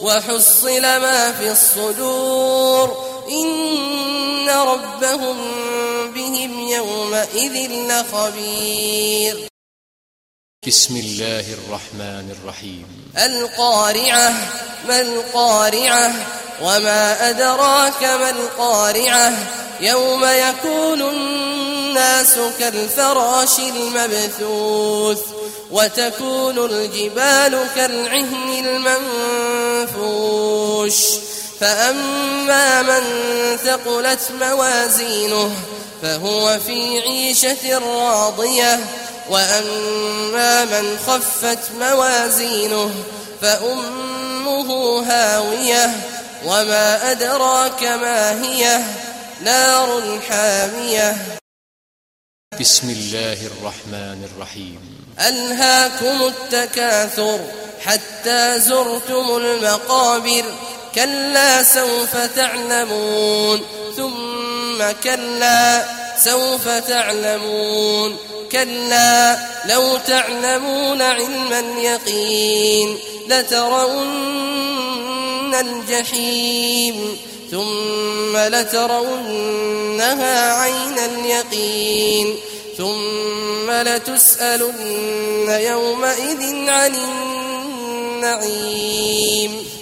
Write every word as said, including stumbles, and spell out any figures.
وحصل ما في الصدور إن ربهم بهم يومئذ لخبير. بسم الله الرحمن الرحيم. القارعة. ما القارعة؟ وما أدراك ما القارعة؟ يوم يكون الناس كالفراش المبثوث وتكون الجبال كالعهن المنفوش فأما من ثقلت موازينه فهو في عيشة راضية وأما من خفت موازينه فأمه هاوية وما أدراك ما هي نار حامية. بسم الله الرحمن الرحيم. ألهاكم التكاثر حتى زرتم المقابر كلا سوف تعلمون ثم كلا سوف تعلمون كلا لو تعلمون علم اليقين لترون الجحيم ثم لترونها عين اليقين ثم لتسألن يومئذ عن النعيم.